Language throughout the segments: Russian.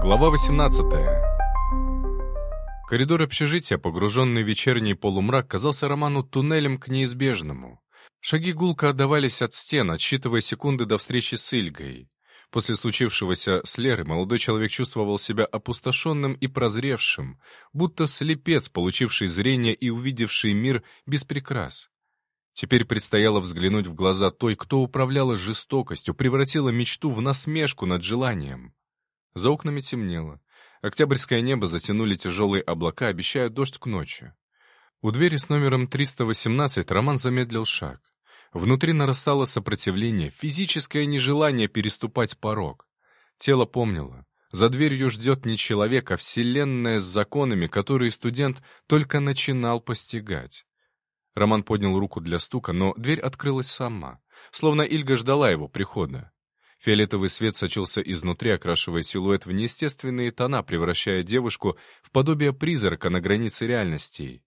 Глава 18. Коридор общежития, погруженный в вечерний полумрак, казался Роману туннелем к неизбежному. Шаги гулко отдавались от стен, отсчитывая секунды до встречи с Ильгой. После случившегося с Лерой молодой человек чувствовал себя опустошенным и прозревшим, будто слепец, получивший зрение и увидевший мир без прикрас. Теперь предстояло взглянуть в глаза той, кто управляла жестокостью, превратила мечту в насмешку над желанием. За окнами темнело. Октябрьское небо затянули тяжелые облака, обещая дождь к ночи. У двери с номером 318 Роман замедлил шаг. Внутри нарастало сопротивление, физическое нежелание переступать порог. Тело помнило. За дверью ждет не человек, а вселенная с законами, которые студент только начинал постигать. Роман поднял руку для стука, но дверь открылась сама, словно Ильга ждала его прихода. Фиолетовый свет сочился изнутри, окрашивая силуэт в неестественные тона, превращая девушку в подобие призрака на границе реальностей.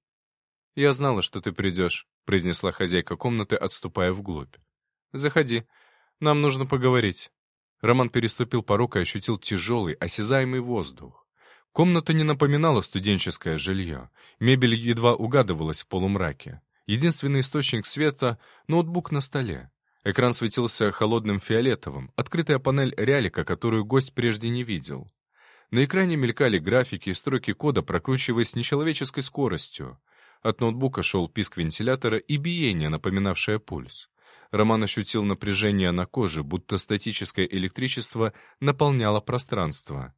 «Я знала, что ты придешь», — произнесла хозяйка комнаты, отступая вглубь. «Заходи. Нам нужно поговорить». Роман переступил порог и ощутил тяжелый, осязаемый воздух. Комната не напоминала студенческое жилье. Мебель едва угадывалась в полумраке. Единственный источник света — ноутбук на столе. Экран светился холодным фиолетовым, открытая панель реалика, которую гость прежде не видел. На экране мелькали графики и строки кода, прокручиваясь с нечеловеческой скоростью. От ноутбука шел писк вентилятора и биение, напоминавшее пульс. Роман ощутил напряжение на коже, будто статическое электричество наполняло пространство.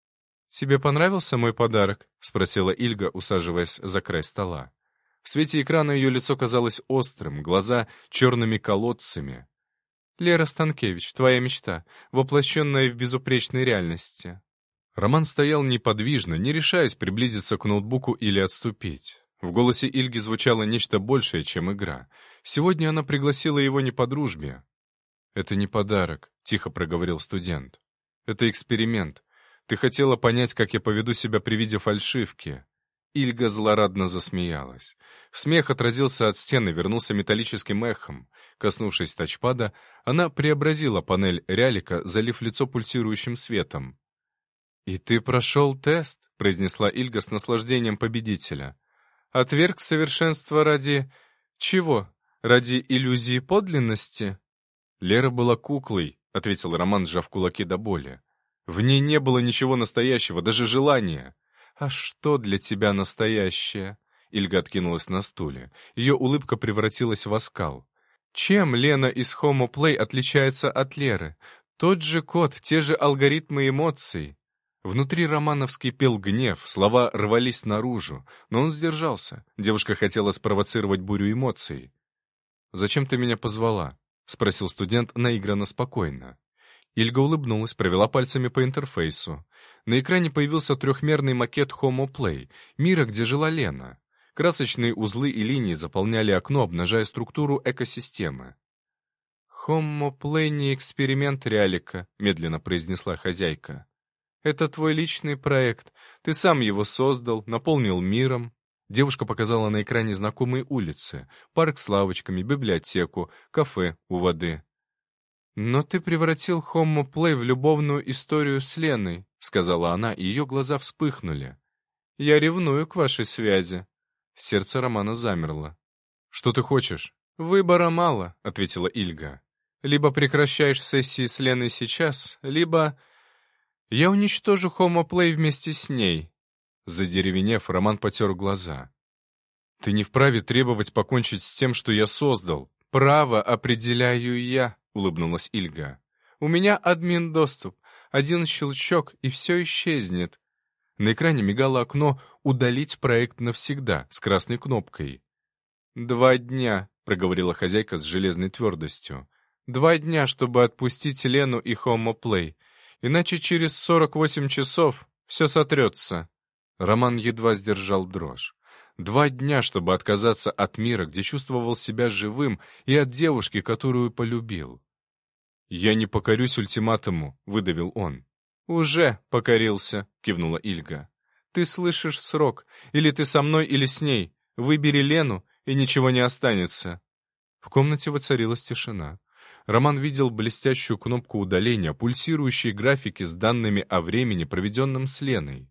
«Тебе понравился мой подарок?» — спросила Ильга, усаживаясь за край стола. В свете экрана ее лицо казалось острым, глаза — черными колодцами. «Лера Станкевич, твоя мечта, воплощенная в безупречной реальности». Роман стоял неподвижно, не решаясь приблизиться к ноутбуку или отступить. В голосе Ильги звучало нечто большее, чем игра. Сегодня она пригласила его не по дружбе. «Это не подарок», — тихо проговорил студент. «Это эксперимент. Ты хотела понять, как я поведу себя при виде фальшивки». Ильга злорадно засмеялась. Смех отразился от стены, вернулся металлическим эхом. Коснувшись тачпада, она преобразила панель реалика, залив лицо пульсирующим светом. «И ты прошел тест», — произнесла Ильга с наслаждением победителя. «Отверг совершенство ради... чего? Ради иллюзии подлинности?» «Лера была куклой», — ответил Роман, сжав кулаки до боли. «В ней не было ничего настоящего, даже желания». «А что для тебя настоящее?» Ильга откинулась на стуле. Ее улыбка превратилась в оскал. «Чем Лена из Homo Play отличается от Леры? Тот же код, те же алгоритмы эмоций». Внутри Романа вскипел гнев, слова рвались наружу, но он сдержался. Девушка хотела спровоцировать бурю эмоций. «Зачем ты меня позвала?» — спросил студент наигранно спокойно. Ильга улыбнулась, провела пальцами по интерфейсу. На экране появился трехмерный макет Homo Play, мира, где жила Лена. Красочные узлы и линии заполняли окно, обнажая структуру экосистемы. «Homo Play не эксперимент реалика», — медленно произнесла хозяйка. «Это твой личный проект. Ты сам его создал, наполнил миром». Девушка показала на экране знакомые улицы, парк с лавочками, библиотеку, кафе у воды. «Но ты превратил Homo Play в любовную историю с Леной», — сказала она, и ее глаза вспыхнули. «Я ревную к вашей связи». Сердце Романа замерло. «Что ты хочешь?» «Выбора мало», — ответила Ильга. «Либо прекращаешь сессии с Леной сейчас, либо... я уничтожу Homo Play вместе с ней». Задеревенев, Роман потер глаза. «Ты не вправе требовать покончить с тем, что я создал. Право определяю я», — улыбнулась Ильга. «У меня админ-доступ. Один щелчок, и все исчезнет». На экране мигало окно «Удалить проект навсегда» с красной кнопкой. «2 дня», — проговорила хозяйка с железной твердостью. «2 дня, чтобы отпустить Лену и Homo Play. Иначе через 48 часов все сотрется». Роман едва сдержал дрожь. 2 дня, чтобы отказаться от мира, где чувствовал себя живым, и от девушки, которую полюбил. «Я не покорюсь ультиматуму», — выдавил он. «Уже покорился», — кивнула Ильга. «Ты слышишь срок. Или ты со мной, или с ней. Выбери Лену, и ничего не останется». В комнате воцарилась тишина. Роман видел блестящую кнопку удаления, пульсирующие графики с данными о времени, проведенном с Леной.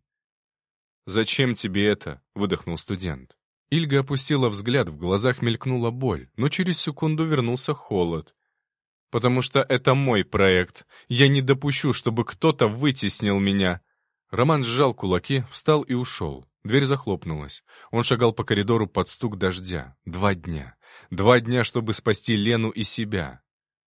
«Зачем тебе это?» — выдохнул студент. Ильга опустила взгляд, в глазах мелькнула боль, но через секунду вернулся холод. «Потому что это мой проект. Я не допущу, чтобы кто-то вытеснил меня». Роман сжал кулаки, встал и ушел. Дверь захлопнулась. Он шагал по коридору под стук дождя. 2 дня. 2 дня, чтобы спасти Лену и себя.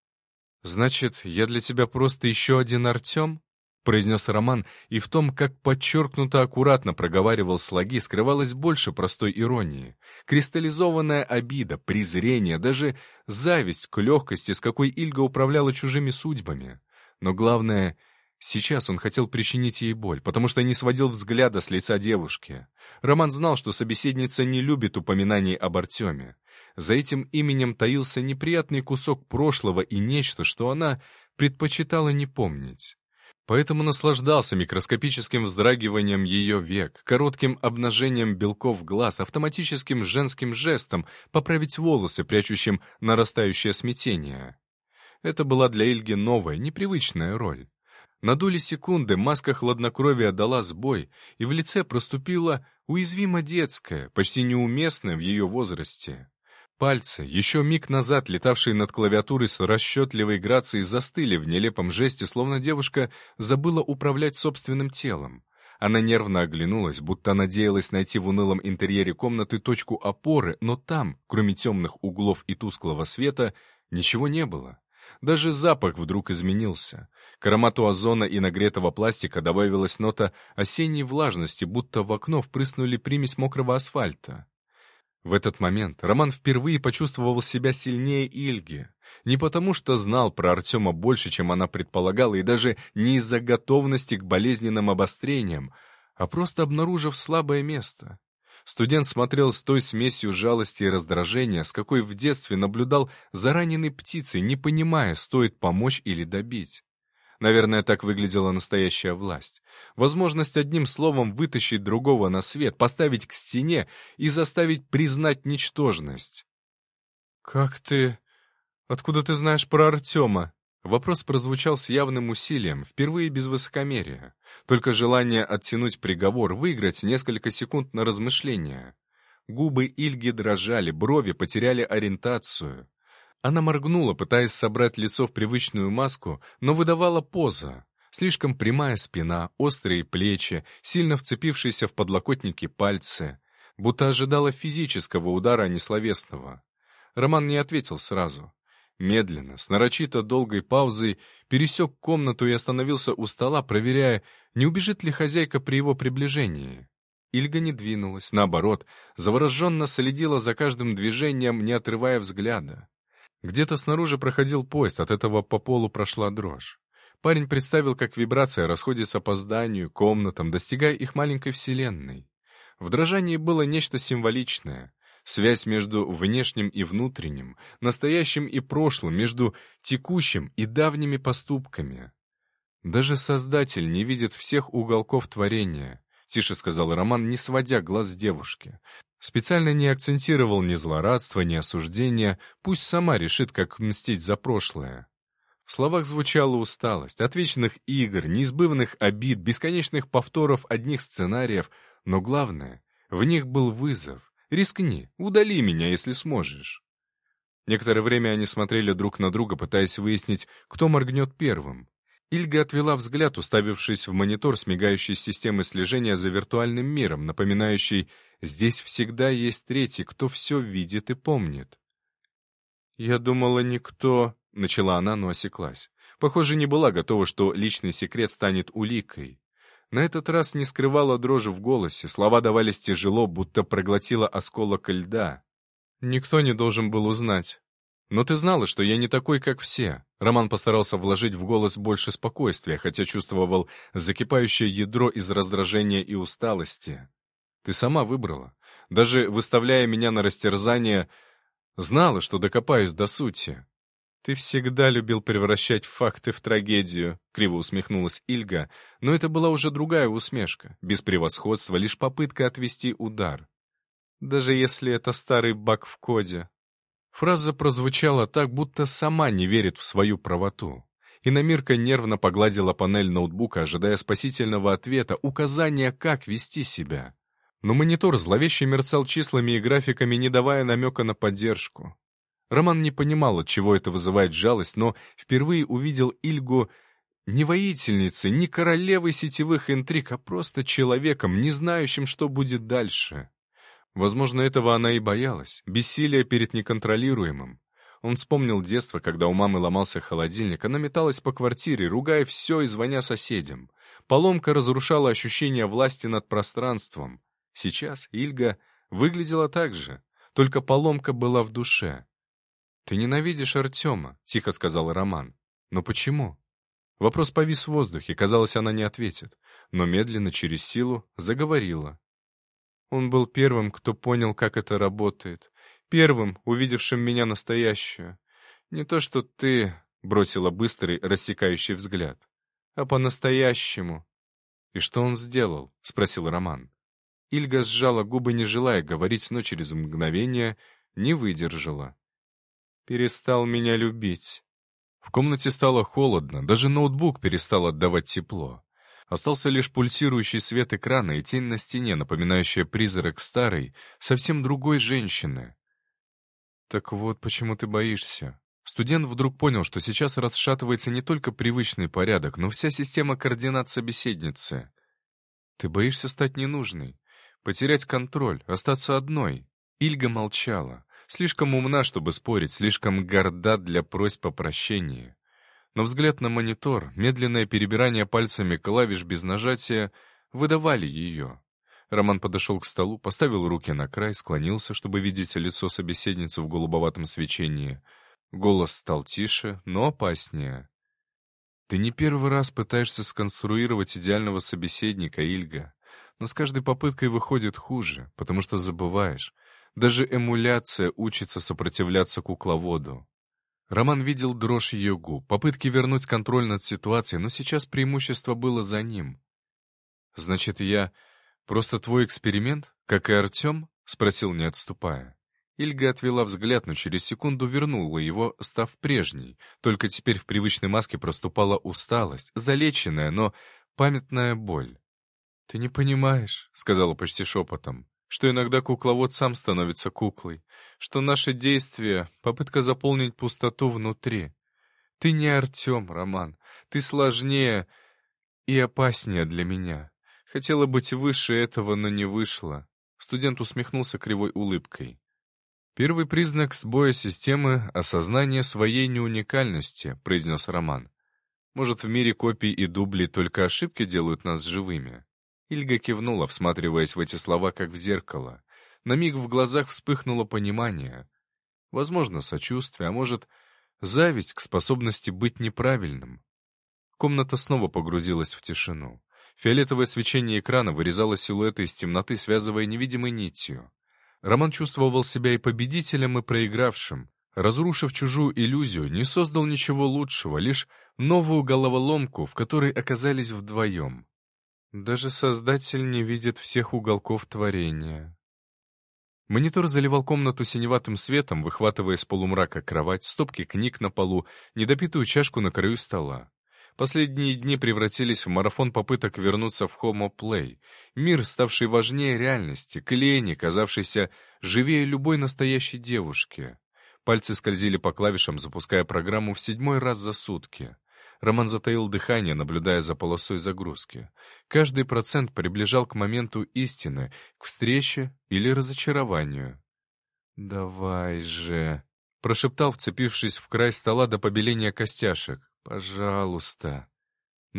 «Значит, я для тебя просто еще один Артем?» — произнес Роман, и в том, как подчеркнуто аккуратно проговаривал слоги, скрывалось больше простой иронии. Кристаллизованная обида, презрение, даже зависть к легкости, с какой Ильга управляла чужими судьбами. Но главное, сейчас он хотел причинить ей боль, потому что не сводил взгляда с лица девушки. Роман знал, что собеседница не любит упоминаний об Артеме. За этим именем таился неприятный кусок прошлого и нечто, что она предпочитала не помнить. Поэтому наслаждался микроскопическим вздрагиванием ее век, коротким обнажением белков глаз, автоматическим женским жестом поправить волосы, прячущим нарастающее смятение. Это была для Ильги новая, непривычная роль. На доли секунды маска хладнокровия дала сбой, и в лице проступила уязвимо детская, почти неуместная в ее возрасте. Пальцы, еще миг назад летавшие над клавиатурой с расчетливой грацией, застыли в нелепом жесте, словно девушка забыла управлять собственным телом. Она нервно оглянулась, будто надеялась найти в унылом интерьере комнаты точку опоры, но там, кроме темных углов и тусклого света, ничего не было. Даже запах вдруг изменился. К аромату озона и нагретого пластика добавилась нота осенней влажности, будто в окно впрыснули примесь мокрого асфальта. В этот момент Роман впервые почувствовал себя сильнее Ильги. Не потому, что знал про Артема больше, чем она предполагала, и даже не из-за готовности к болезненным обострениям, а просто обнаружив слабое место. Студент смотрел с той смесью жалости и раздражения, с какой в детстве наблюдал за раненой птицей, не понимая, стоит помочь или добить. Наверное, так выглядела настоящая власть. Возможность одним словом вытащить другого на свет, поставить к стене и заставить признать ничтожность. «Как ты... Откуда ты знаешь про Артема?» Вопрос прозвучал с явным усилием, впервые без высокомерия. Только желание оттянуть приговор, выиграть несколько секунд на размышление. Губы Ильги дрожали, брови потеряли ориентацию. Она моргнула, пытаясь собрать лицо в привычную маску, но выдавала поза. Слишком прямая спина, острые плечи, сильно вцепившиеся в подлокотники пальцы. Будто ожидала физического удара, а не словесного. Роман не ответил сразу. Медленно, с нарочито долгой паузой, пересек комнату и остановился у стола, проверяя, не убежит ли хозяйка при его приближении. Ильга не двинулась, наоборот, завороженно следила за каждым движением, не отрывая взгляда. Где-то снаружи проходил поезд, от этого по полу прошла дрожь. Парень представил, как вибрация расходится по зданию, комнатам, достигая их маленькой вселенной. В дрожании было нечто символичное. Связь между внешним и внутренним, настоящим и прошлым, между текущим и давними поступками. «Даже Создатель не видит всех уголков творения», — тише сказал Роман, не сводя глаз с девушки. Специально не акцентировал ни злорадства, ни осуждения, пусть сама решит, как мстить за прошлое. В словах звучала усталость, от вечных игр, неизбывных обид, бесконечных повторов одних сценариев, но главное, в них был вызов. «Рискни, удали меня, если сможешь». Некоторое время они смотрели друг на друга, пытаясь выяснить, кто моргнет первым. Ильга отвела взгляд, уставившись в монитор с мигающей системой слежения за виртуальным миром, напоминающей «здесь всегда есть третий, кто все видит и помнит». «Я думала, никто...» — начала она, но осеклась. Похоже, не была готова, что личный секрет станет уликой. На этот раз не скрывала дрожи в голосе, слова давались тяжело, будто проглотила осколок льда. «Никто не должен был узнать. Но ты знала, что я не такой, как все». Роман постарался вложить в голос больше спокойствия, хотя чувствовал закипающее ядро из раздражения и усталости. «Ты сама выбрала. Даже выставляя меня на растерзание, знала, что докопаюсь до сути». «Ты всегда любил превращать факты в трагедию», — криво усмехнулась Ильга, но это была уже другая усмешка, без превосходства, лишь попытка отвести удар. «Даже если это старый баг в коде». Фраза прозвучала так, будто сама не верит в свою правоту. Иномирка нервно погладила панель ноутбука, ожидая спасительного ответа, указания, как вести себя. Но монитор зловеще мерцал числами и графиками, не давая намека на поддержку. Роман не понимал, от чего это вызывает жалость, но впервые увидел Ильгу не воительницей, не королевой сетевых интриг, а просто человеком, не знающим, что будет дальше. Возможно, этого она и боялась, бессилия перед неконтролируемым. Он вспомнил детство, когда у мамы ломался холодильник, она металась по квартире, ругая все и звоня соседям. Поломка разрушала ощущение власти над пространством. Сейчас Ильга выглядела так же, только поломка была в душе. «Ты ненавидишь Артема», — тихо сказал Роман. «Но почему?» Вопрос повис в воздухе, казалось, она не ответит, но медленно, через силу, заговорила. Он был первым, кто понял, как это работает. Первым, увидевшим меня настоящую. Не то, что ты, — бросила быстрый, рассекающий взгляд, — а по-настоящему. «И что он сделал?» — спросил Роман. Ильга сжала губы, не желая говорить, но через мгновение не выдержала. «Перестал меня любить». В комнате стало холодно, даже ноутбук перестал отдавать тепло. Остался лишь пульсирующий свет экрана и тень на стене, напоминающая призрак старой, совсем другой женщины. «Так вот, почему ты боишься?» Студент вдруг понял, что сейчас расшатывается не только привычный порядок, но вся система координат собеседницы. «Ты боишься стать ненужной, потерять контроль, остаться одной?» Ильга молчала. Слишком умна, чтобы спорить, слишком горда для просьб о прощении. Но взгляд на монитор, медленное перебирание пальцами клавиш без нажатия выдавали ее. Роман подошел к столу, поставил руки на край, склонился, чтобы видеть лицо собеседницы в голубоватом свечении. Голос стал тише, но опаснее. «Ты не первый раз пытаешься сконструировать идеального собеседника, Ильга, но с каждой попыткой выходит хуже, потому что забываешь. Даже эмуляция учится сопротивляться кукловоду». Роман видел дрожь ее губ, попытки вернуть контроль над ситуацией, но сейчас преимущество было за ним. «Значит, я просто твой эксперимент, как и Артем?» — спросил, не отступая. Ильга отвела взгляд, но через секунду вернула его, став прежней. Только теперь в привычной маске проступала усталость, залеченная, но памятная боль. «Ты не понимаешь», — сказала почти шепотом, «что иногда кукловод сам становится куклой, что наши действия — попытка заполнить пустоту внутри. Ты не Артем, Роман, ты сложнее и опаснее для меня. Хотела быть выше этого, но не вышло». Студент усмехнулся кривой улыбкой. «Первый признак сбоя системы — осознание своей неуникальности», — произнес Роман. «Может, в мире копий и дублей только ошибки делают нас живыми?» Ильга кивнула, всматриваясь в эти слова, как в зеркало. На миг в глазах вспыхнуло понимание. Возможно, сочувствие, а может, зависть к способности быть неправильным. Комната снова погрузилась в тишину. Фиолетовое свечение экрана вырезало силуэты из темноты, связывая невидимой нитью. Роман чувствовал себя и победителем, и проигравшим. Разрушив чужую иллюзию, не создал ничего лучшего, лишь новую головоломку, в которой оказались вдвоем. Даже Создатель не видит всех уголков творения. Монитор заливал комнату синеватым светом, выхватывая из полумрака кровать, стопки книг на полу, недопитую чашку на краю стола. Последние дни превратились в марафон попыток вернуться в Homo Play, мир, ставший важнее реальности, к Лене, казавшейся живее любой настоящей девушки. Пальцы скользили по клавишам, запуская программу в 7-й раз за сутки. Роман затаил дыхание, наблюдая за полосой загрузки. Каждый процент приближал к моменту истины, к встрече или разочарованию. «Давай же», — прошептал, вцепившись в край стола до побеления костяшек. «Пожалуйста». На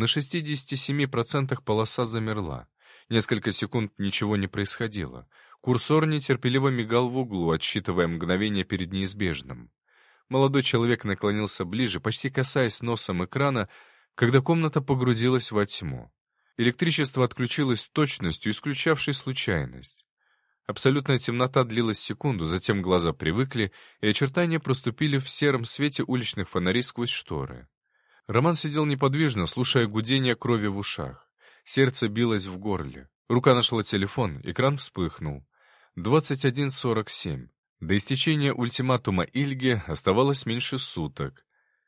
67% полоса замерла. Несколько секунд ничего не происходило. Курсор нетерпеливо мигал в углу, отсчитывая мгновение перед неизбежным. Молодой человек наклонился ближе, почти касаясь носом экрана, когда комната погрузилась во тьму. Электричество отключилось с точностью, исключавшей случайность. Абсолютная темнота длилась секунду, затем глаза привыкли, и очертания проступили в сером свете уличных фонарей сквозь шторы. Роман сидел неподвижно, слушая гудение крови в ушах. Сердце билось в горле. Рука нашла телефон, экран вспыхнул. 21:47. До истечения ультиматума Ильги оставалось меньше суток.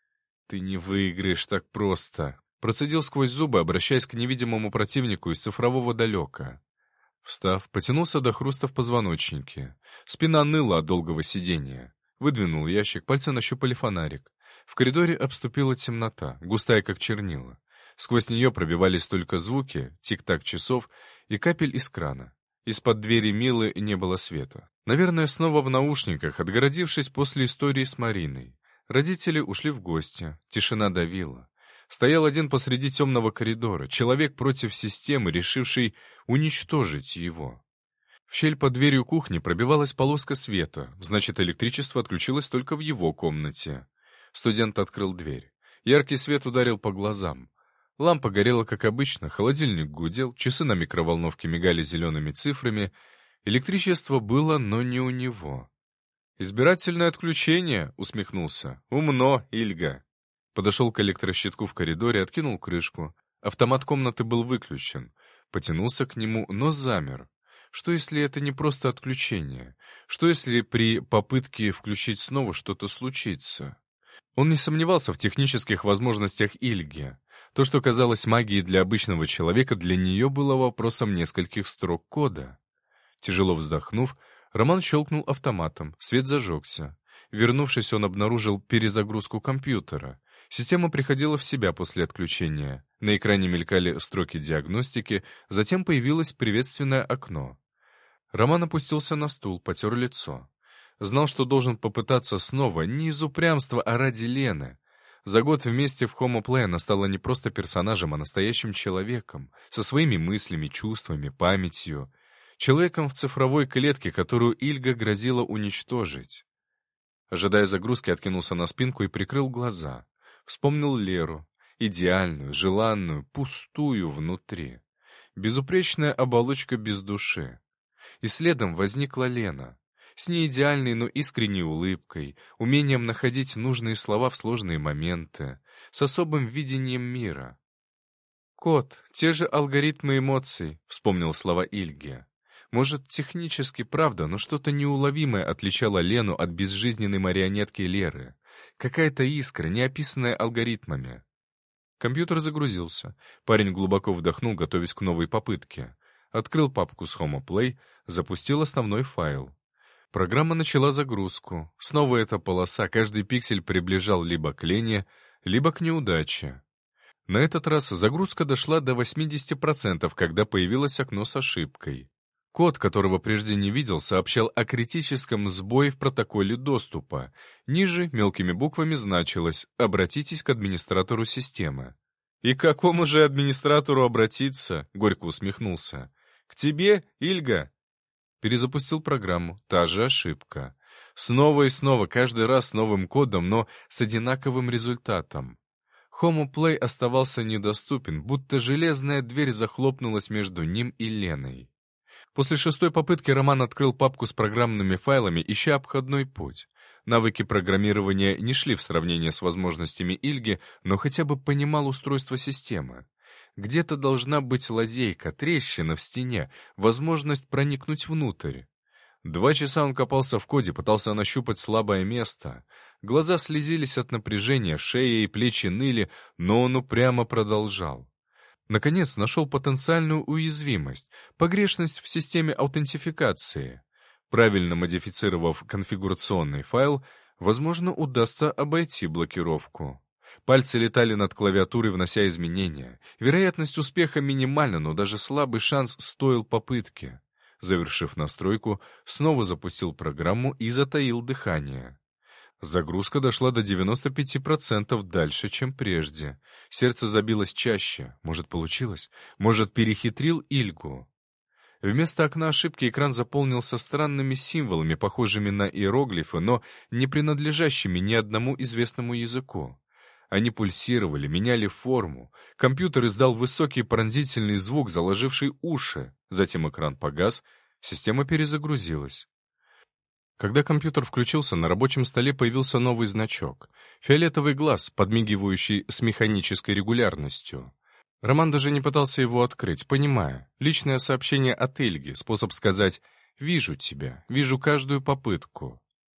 «Ты не выиграешь так просто», — процедил сквозь зубы, обращаясь к невидимому противнику из цифрового далека. Встав, потянулся до хруста в позвоночнике. Спина ныла от долгого сидения. Выдвинул ящик, пальцы нащупали фонарик. В коридоре обступила темнота, густая как чернила. Сквозь нее пробивались только звуки, тик-так часов и капель из крана. Из-под двери Милы не было света. Наверное, снова в наушниках, отгородившись после истории с Мариной. Родители ушли в гости, тишина давила. Стоял один посреди темного коридора, человек против системы, решивший уничтожить его. В щель под дверью кухни пробивалась полоска света, значит, электричество отключилось только в его комнате. Студент открыл дверь. Яркий свет ударил по глазам. Лампа горела, как обычно, холодильник гудел, часы на микроволновке мигали зелеными цифрами. Электричество было, но не у него. «Избирательное отключение», — усмехнулся. «Умно, Ильга». Подошел к электрощитку в коридоре, откинул крышку. Автомат комнаты был выключен. Потянулся к нему, но замер. Что если это не просто отключение? Что если при попытке включить снова что-то случится? Он не сомневался в технических возможностях Ильги. То, что казалось магией для обычного человека, для нее было вопросом нескольких строк кода. Тяжело вздохнув, Роман щелкнул автоматом, свет зажегся. Вернувшись, он обнаружил перезагрузку компьютера. Система приходила в себя после отключения. На экране мелькали строки диагностики, затем появилось приветственное окно. Роман опустился на стул, потер лицо. Знал, что должен попытаться снова, не из упрямства, а ради Лены. За год вместе в Homo Play она стала не просто персонажем, а настоящим человеком, со своими мыслями, чувствами, памятью. Человеком в цифровой клетке, которую Ильга грозила уничтожить. Ожидая загрузки, откинулся на спинку и прикрыл глаза. Вспомнил Леру. Идеальную, желанную, пустую внутри. Безупречная оболочка без души. И следом возникла Лена. С неидеальной, но искренней улыбкой, умением находить нужные слова в сложные моменты, с особым видением мира. «Кот, те же алгоритмы эмоций», — вспомнил слова Ильги. Может, технически правда, но что-то неуловимое отличало Лену от безжизненной марионетки Леры. Какая-то искра, не описанная алгоритмами. Компьютер загрузился. Парень глубоко вдохнул, готовясь к новой попытке. Открыл папку с Homo Play, запустил основной файл. Программа начала загрузку. Снова эта полоса, каждый пиксель приближал либо к Лене, либо к неудаче. На этот раз загрузка дошла до 80%, когда появилось окно с ошибкой. Код, которого прежде не видел, сообщал о критическом сбое в протоколе доступа. Ниже мелкими буквами значилось «Обратитесь к администратору системы». «И к какому же администратору обратиться?» — горько усмехнулся. «К тебе, Ильга?» Перезапустил программу. Та же ошибка. Снова и снова, каждый раз с новым кодом, но с одинаковым результатом. Homo Play оставался недоступен, будто железная дверь захлопнулась между ним и Леной. После шестой попытки Роман открыл папку с программными файлами, ища обходной путь. Навыки программирования не шли в сравнение с возможностями Ильги, но хотя бы понимал устройство системы. Где-то должна быть лазейка, трещина в стене, возможность проникнуть внутрь. 2 часа он копался в коде, пытался нащупать слабое место. Глаза слезились от напряжения, шея и плечи ныли, но он упрямо продолжал. Наконец нашел потенциальную уязвимость, погрешность в системе аутентификации. Правильно модифицировав конфигурационный файл, возможно, удастся обойти блокировку. Пальцы летали над клавиатурой, внося изменения. Вероятность успеха минимальна, но даже слабый шанс стоил попытки. Завершив настройку, снова запустил программу и затаил дыхание. Загрузка дошла до 95% дальше, чем прежде. Сердце забилось чаще. Может, получилось? Может, перехитрил Ильгу? Вместо окна ошибки экран заполнился странными символами, похожими на иероглифы, но не принадлежащими ни одному известному языку. Они пульсировали, меняли форму. Компьютер издал высокий пронзительный звук, заложивший уши. Затем экран погас, система перезагрузилась. Когда компьютер включился, на рабочем столе появился новый значок. Фиолетовый глаз, подмигивающий с механической регулярностью. Роман даже не пытался его открыть, понимая. Личное сообщение от Ильги, способ сказать «Вижу тебя, вижу каждую попытку».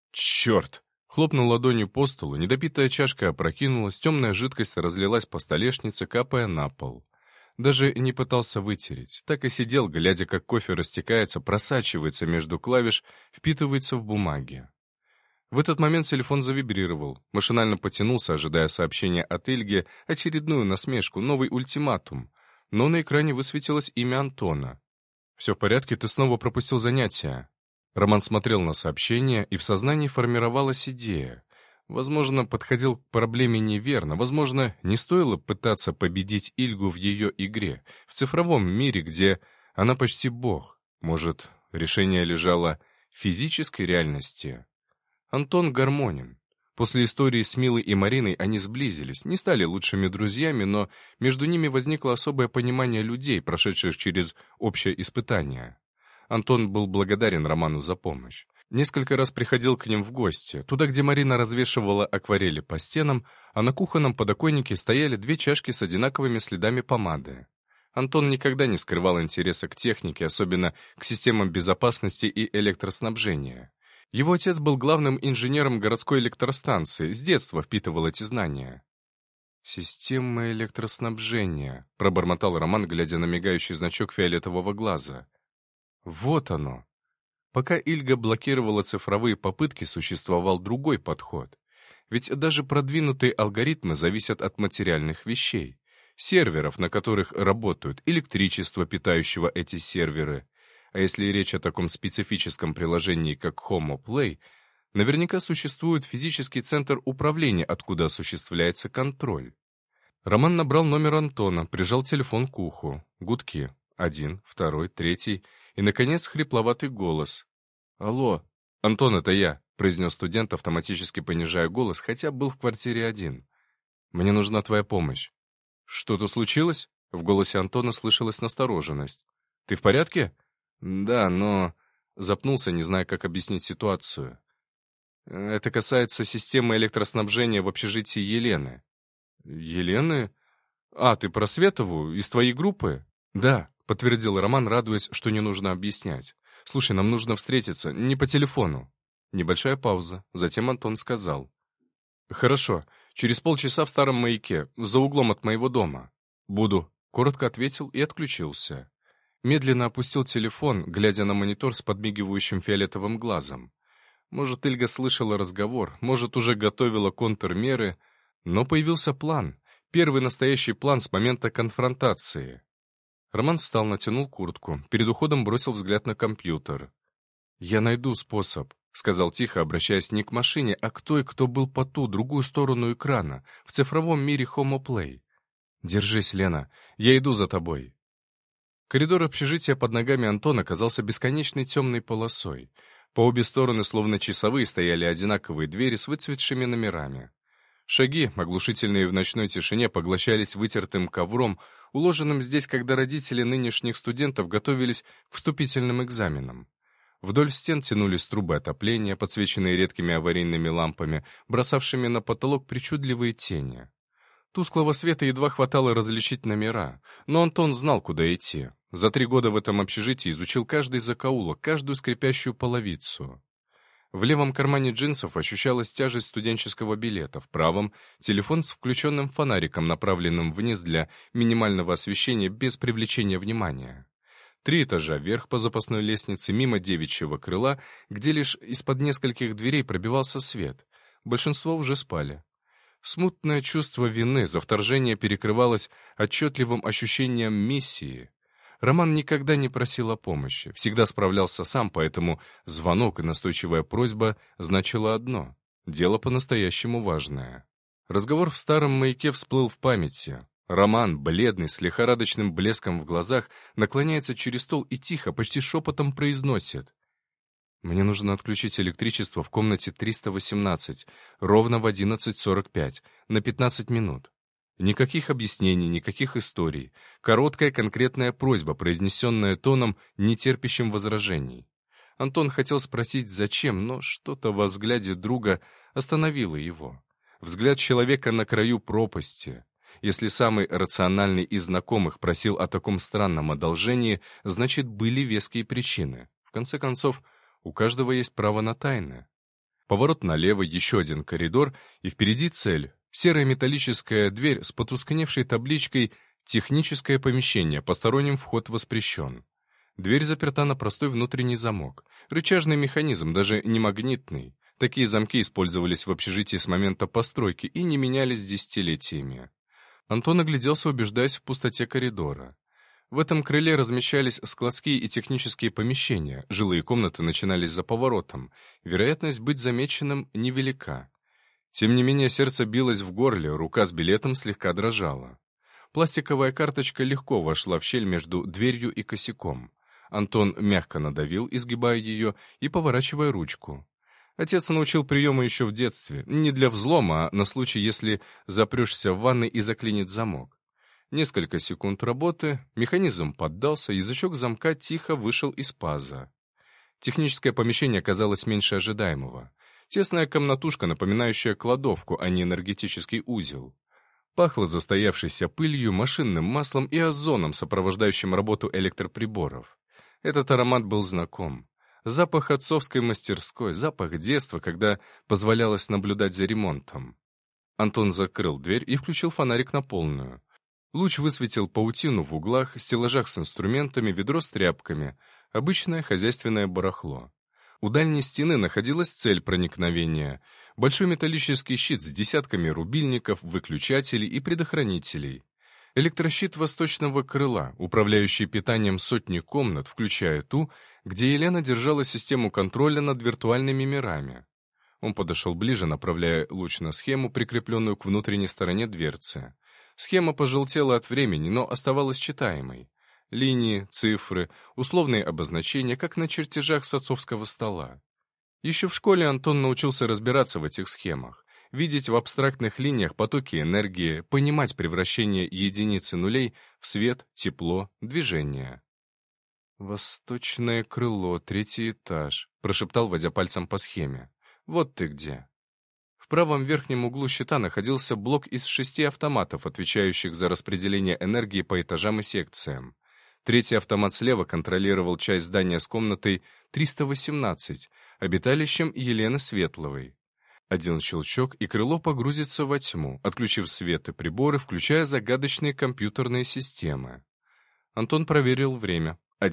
Черт! Хлопнул ладонью по столу, недопитая чашка опрокинулась, темная жидкость разлилась по столешнице, капая на пол. Даже не пытался вытереть, так и сидел, глядя, как кофе растекается, просачивается между клавиш, впитывается в бумаги. В этот момент телефон завибрировал. Машинально потянулся, ожидая сообщения от Ильги, очередную насмешку, новый ультиматум. Но на экране высветилось имя Антона. «Все в порядке, ты снова пропустил занятия». Роман смотрел на сообщение, и в сознании формировалась идея. Возможно, подходил к проблеме неверно, возможно, не стоило пытаться победить Ильгу в ее игре, в цифровом мире, где она почти бог. Может, решение лежало в физической реальности? Антон гармонен. После истории с Милой и Мариной они сблизились, не стали лучшими друзьями, но между ними возникло особое понимание людей, прошедших через общее испытание. Антон был благодарен Роману за помощь. Несколько раз приходил к ним в гости, туда, где Марина развешивала акварели по стенам, а на кухонном подоконнике стояли 2 чашки с одинаковыми следами помады. Антон никогда не скрывал интереса к технике, особенно к системам безопасности и электроснабжения. Его отец был главным инженером городской электростанции, с детства впитывал эти знания. «Система электроснабжения», — пробормотал Роман, глядя на мигающий значок фиолетового глаза. «Вот оно». Пока Ильга блокировала цифровые попытки, существовал другой подход. Ведь даже продвинутые алгоритмы зависят от материальных вещей. Серверов, на которых работают, электричества, питающего эти серверы. А если речь о таком специфическом приложении, как Homo Play, наверняка существует физический центр управления, откуда осуществляется контроль. Роман набрал номер Антона, прижал телефон к уху. Гудки. 1, 2, 3 и, наконец, хрипловатый голос. «Алло, Антон, это я», — произнес студент, автоматически понижая голос, хотя был в квартире один. «Мне нужна твоя помощь». «Что-то случилось?» — в голосе Антона слышалась настороженность. «Ты в порядке?» «Да, но...» — запнулся, не зная, как объяснить ситуацию. «Это касается системы электроснабжения в общежитии Елены». «Елены? А, ты про Светову? Из твоей группы?» «Да», — подтвердил Роман, радуясь, что не нужно объяснять. «Слушай, нам нужно встретиться, не по телефону». Небольшая пауза, затем Антон сказал. «Хорошо, через полчаса в Старом Маяке, за углом от моего дома». «Буду», — коротко ответил и отключился. Медленно опустил телефон, глядя на монитор с подмигивающим фиолетовым глазом. Может, Ильга слышала разговор, может, уже готовила контрмеры, но появился план, первый настоящий план с момента конфронтации. Роман встал, натянул куртку, перед уходом бросил взгляд на компьютер. «Я найду способ», — сказал тихо, обращаясь не к машине, а к той, кто был по ту, другую сторону экрана, в цифровом мире Homo Play. «Держись, Лена, я иду за тобой». Коридор общежития под ногами Антона казался бесконечной темной полосой. По обе стороны, словно часовые, стояли одинаковые двери с выцветшими номерами. Шаги, оглушительные в ночной тишине, поглощались вытертым ковром, уложенным здесь, когда родители нынешних студентов готовились к вступительным экзаменам. Вдоль стен тянулись трубы отопления, подсвеченные редкими аварийными лампами, бросавшими на потолок причудливые тени. Тусклого света едва хватало различить номера, но Антон знал, куда идти. За 3 года в этом общежитии изучил каждый закоулок, каждую скрипящую половицу. В левом кармане джинсов ощущалась тяжесть студенческого билета, в правом — телефон с включенным фонариком, направленным вниз для минимального освещения без привлечения внимания. 3 этажа вверх по запасной лестнице, мимо девичьего крыла, где лишь из-под нескольких дверей пробивался свет. Большинство уже спали. Смутное чувство вины за вторжение перекрывалось отчетливым ощущением миссии. Роман никогда не просил о помощи, всегда справлялся сам, поэтому звонок и настойчивая просьба значило одно — дело по-настоящему важное. Разговор в Старом Маяке всплыл в памяти. Роман, бледный, с лихорадочным блеском в глазах, наклоняется через стол и тихо, почти шепотом произносит: «Мне нужно отключить электричество в комнате 318, ровно в 11:45, на 15 минут». Никаких объяснений, никаких историй. Короткая конкретная просьба, произнесенная тоном, не терпящим возражений. Антон хотел спросить, зачем, но что-то во взгляде друга остановило его. Взгляд человека на краю пропасти. Если самый рациональный из знакомых просил о таком странном одолжении, значит, были веские причины. В конце концов, у каждого есть право на тайны. Поворот налево, еще один коридор, и впереди цель. Серая металлическая дверь с потускневшей табличкой «Техническое помещение, посторонним вход воспрещен». Дверь заперта на простой внутренний замок. Рычажный механизм, даже не магнитный. Такие замки использовались в общежитии с момента постройки и не менялись десятилетиями. Антон огляделся, убеждаясь в пустоте коридора. В этом крыле размещались складские и технические помещения, жилые комнаты начинались за поворотом. Вероятность быть замеченным невелика. Тем не менее, сердце билось в горле, рука с билетом слегка дрожала. Пластиковая карточка легко вошла в щель между дверью и косяком. Антон мягко надавил, изгибая ее и поворачивая ручку. Отец научил приему еще в детстве, не для взлома, а на случай, если запрешься в ванной и заклинит замок. Несколько секунд работы, механизм поддался, язычок замка тихо вышел из паза. Техническое помещение казалось меньше ожидаемого. Тесная комнатушка, напоминающая кладовку, а не энергетический узел. Пахло застоявшейся пылью, машинным маслом и озоном, сопровождающим работу электроприборов. Этот аромат был знаком. Запах отцовской мастерской, запах детства, когда позволялось наблюдать за ремонтом. Антон закрыл дверь и включил фонарик на полную. Луч высветил паутину в углах, стеллажах с инструментами, ведро с тряпками. Обычное хозяйственное барахло. У дальней стены находилась цель проникновения. Большой металлический щит с десятками рубильников, выключателей и предохранителей. Электрощит восточного крыла, управляющий питанием сотни комнат, включая ту, где Елена держала систему контроля над виртуальными мирами. Он подошел ближе, направляя луч на схему, прикрепленную к внутренней стороне дверцы. Схема пожелтела от времени, но оставалась читаемой. Линии, цифры, условные обозначения, как на чертежах с отцовского стола. Еще в школе Антон научился разбираться в этих схемах, видеть в абстрактных линиях потоки энергии, понимать превращение единицы нулей в свет, тепло, движение. «Восточное крыло, 3-й этаж», — прошептал, водя пальцем по схеме. «Вот ты где». В правом верхнем углу щита находился блок из 6 автоматов, отвечающих за распределение энергии по этажам и секциям. 3-й автомат слева контролировал часть здания с комнатой 318, обиталищем Елены Светловой. Один щелчок, и крыло погрузится во тьму, отключив свет и приборы, включая загадочные компьютерные системы. Антон проверил время.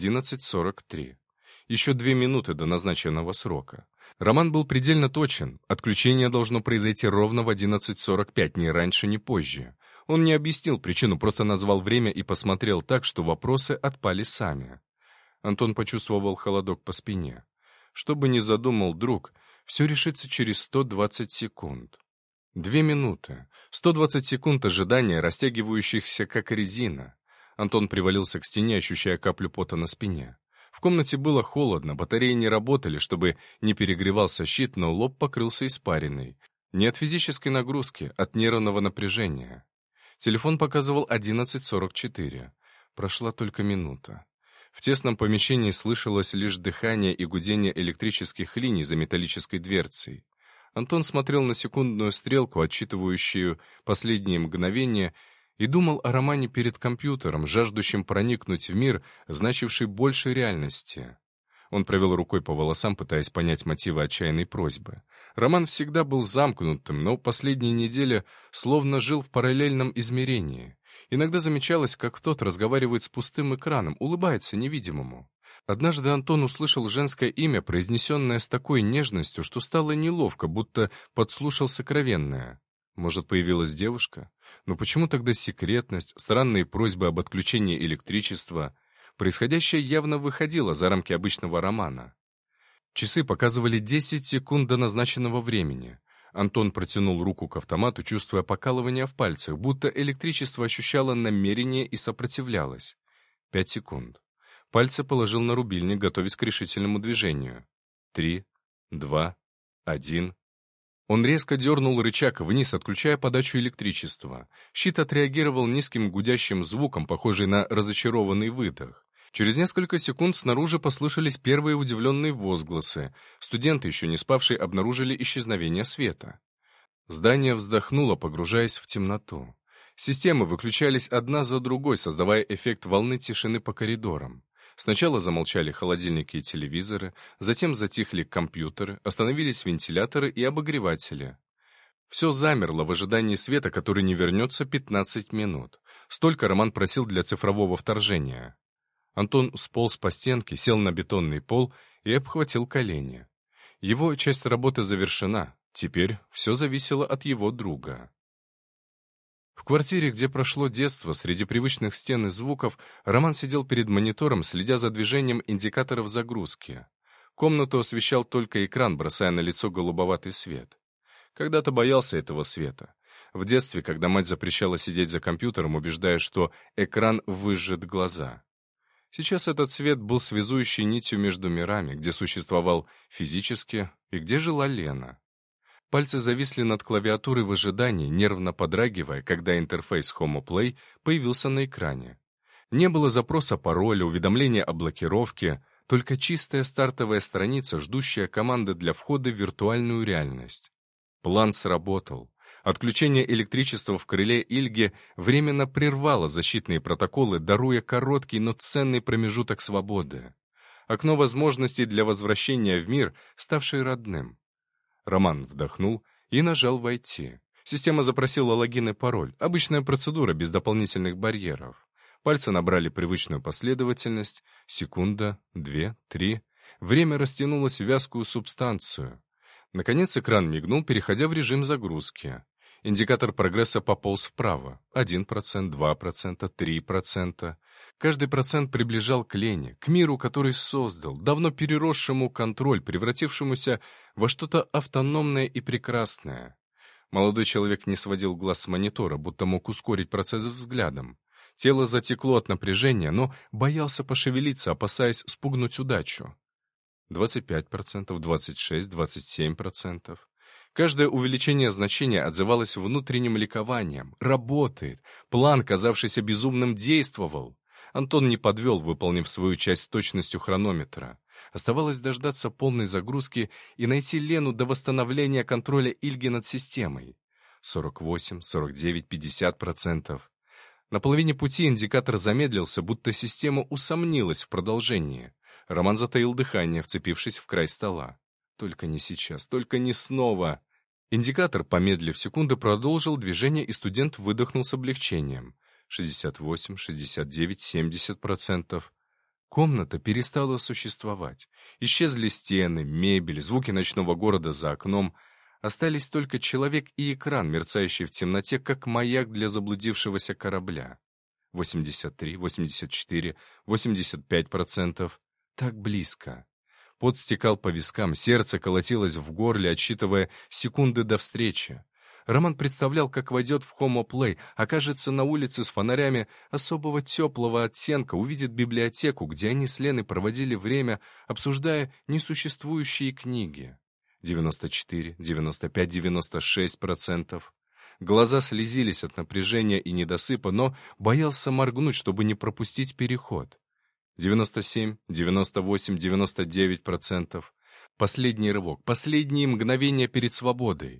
11:43. Еще 2 минуты до назначенного срока. Роман был предельно точен. Отключение должно произойти ровно в 11:45, ни раньше, ни позже. Он не объяснил причину, просто назвал время и посмотрел так, что вопросы отпали сами. Антон почувствовал холодок по спине. Что бы ни задумал друг, все решится через 120 секунд. 2 минуты. 120 секунд ожидания, растягивающихся как резина. Антон привалился к стене, ощущая каплю пота на спине. В комнате было холодно, батареи не работали, чтобы не перегревался щит, но лоб покрылся испариной. Не от физической нагрузки, от нервного напряжения. Телефон показывал 11:44. Прошла только минута. В тесном помещении слышалось лишь дыхание и гудение электрических линий за металлической дверцей. Антон смотрел на секундную стрелку, отсчитывающую последние мгновения, и думал о романе перед компьютером, жаждущим проникнуть в мир, значивший больше реальности. Он провел рукой по волосам, пытаясь понять мотивы отчаянной просьбы. Роман всегда был замкнутым, но последние недели словно жил в параллельном измерении. Иногда замечалось, как тот разговаривает с пустым экраном, улыбается невидимому. Однажды Антон услышал женское имя, произнесенное с такой нежностью, что стало неловко, будто подслушал сокровенное. Может, появилась девушка? Но почему тогда секретность, странные просьбы об отключении электричества? Происходящее явно выходило за рамки обычного романа. Часы показывали 10 секунд до назначенного времени. Антон протянул руку к автомату, чувствуя покалывание в пальцах, будто электричество ощущало намерение и сопротивлялось. 5 секунд. Пальцы положил на рубильник, готовясь к решительному движению. 3, 2, 1. Он резко дернул рычаг вниз, отключая подачу электричества. Щит отреагировал низким гудящим звуком, похожий на разочарованный выдох. Через несколько секунд снаружи послышались первые удивленные возгласы. Студенты, еще не спавшие, обнаружили исчезновение света. Здание вздохнуло, погружаясь в темноту. Системы выключались одна за другой, создавая эффект волны тишины по коридорам. Сначала замолчали холодильники и телевизоры, затем затихли компьютеры, остановились вентиляторы и обогреватели. Все замерло в ожидании света, который не вернется 15 минут. Столько Роман просил для цифрового вторжения. Антон сполз по стенке, сел на бетонный пол и обхватил колени. Его часть работы завершена, теперь все зависело от его друга. В квартире, где прошло детство, среди привычных стен и звуков, Роман сидел перед монитором, следя за движением индикаторов загрузки. Комнату освещал только экран, бросая на лицо голубоватый свет. Когда-то боялся этого света. В детстве, когда мать запрещала сидеть за компьютером, убеждая, что экран выжжет глаза. Сейчас этот свет был связующей нитью между мирами, где существовал физически и где жила Лена. Пальцы зависли над клавиатурой в ожидании, нервно подрагивая, когда интерфейс Homo Play появился на экране. Не было запроса пароля, уведомления о блокировке, только чистая стартовая страница, ждущая команды для входа в виртуальную реальность. План сработал. Отключение электричества в крыле Ильги временно прервало защитные протоколы, даруя короткий, но ценный промежуток свободы. Окно возможностей для возвращения в мир, ставший родным. Роман вдохнул и нажал «Войти». Система запросила логин и пароль. Обычная процедура, без дополнительных барьеров. Пальцы набрали привычную последовательность. Секунда, 2, 3. Время растянулось в вязкую субстанцию. Наконец экран мигнул, переходя в режим загрузки. Индикатор прогресса пополз вправо. 1%, 2%, 3%. Каждый процент приближал к Лене, к миру, который создал, давно переросшему контроль, превратившемуся во что-то автономное и прекрасное. Молодой человек не сводил глаз с монитора, будто мог ускорить процесс взглядом. Тело затекло от напряжения, но боялся пошевелиться, опасаясь спугнуть удачу. 25%, 26%, 27%. Каждое увеличение значения отзывалось внутренним ликованием. Работает. План, казавшийся безумным, действовал. Антон не подвел, выполнив свою часть с точностью хронометра. Оставалось дождаться полной загрузки и найти Лену до восстановления контроля Ильги над системой. 48, 49, 50%. На половине пути индикатор замедлился, будто система усомнилась в продолжении. Роман затаил дыхание, вцепившись в край стола. Только не сейчас, только не снова. Индикатор, помедлив секунду, продолжил движение, и студент выдохнул с облегчением. 68, 69, 70%. Комната перестала существовать. Исчезли стены, мебель, звуки ночного города за окном. Остались только человек и экран, мерцающий в темноте, как маяк для заблудившегося корабля. 83, 84, 85%. Так близко. Пот стекал по вискам, сердце колотилось в горле, отсчитывая секунды до встречи. Роман представлял, как войдет в Homo Play, окажется на улице с фонарями особого теплого оттенка, увидит библиотеку, где они с Леной проводили время, обсуждая несуществующие книги. 94, 95, 96%. Глаза слезились от напряжения и недосыпа, но боялся моргнуть, чтобы не пропустить переход. 97, 98, 99%. Последний рывок, последние мгновения перед свободой.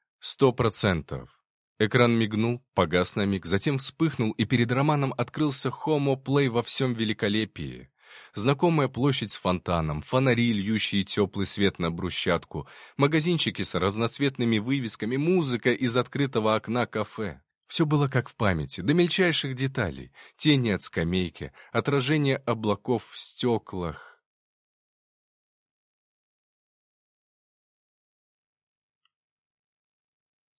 100%. Экран мигнул, погас на миг, затем вспыхнул, и перед Романом открылся Homo Play во всем великолепии. Знакомая площадь с фонтаном, фонари, льющие теплый свет на брусчатку, магазинчики с разноцветными вывесками, музыка из открытого окна кафе. Все было как в памяти, до мельчайших деталей. Тени от скамейки, отражение облаков в стеклах.